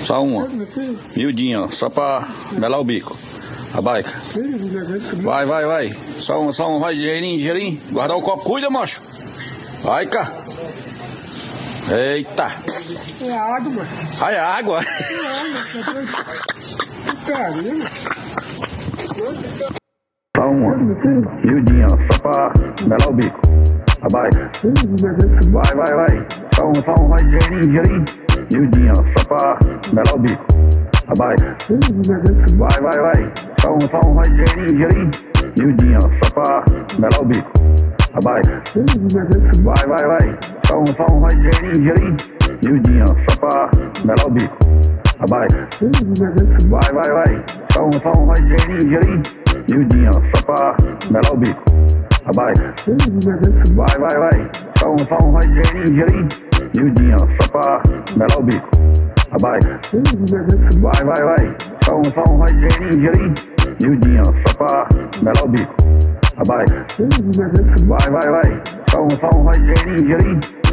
Só uma. Miudinha, ó. Só pra melar o bico. A baica. Vai. Só uma. Vai, ligeirinho. Guardar o copo. Cuida, macho. Vai, cá. Eita. É água, mano. Ai, água. Só uma. Miudinha, ó. Só pra melar o bico. A baica. Vai. Só uma. Vai, ligeirinho. Miudinha, ó. Só pra melar o bico. A baica. Vai. Só uma. Vai, ligeirinho. Miudinha, ó. Só pra melar o bico. A baica. Vai. Só uma. Vai, ligeirinho. Miudinha, ó. Só pra melar o bico. A baica. Vai. Só uma. Vai, ligeirinho. Miudinha, ó. Só pra melar o bico. A baica. Vai. Só uma. Vai, ligeirinho. Miudinha, ó. Só pra melar o bico. A baica. Vai. Só uma. Vai, ligeirinho. Miudinha, ó. Só pra melar o bico. A baica. Vai. Só uma. Vai, ligeirinho.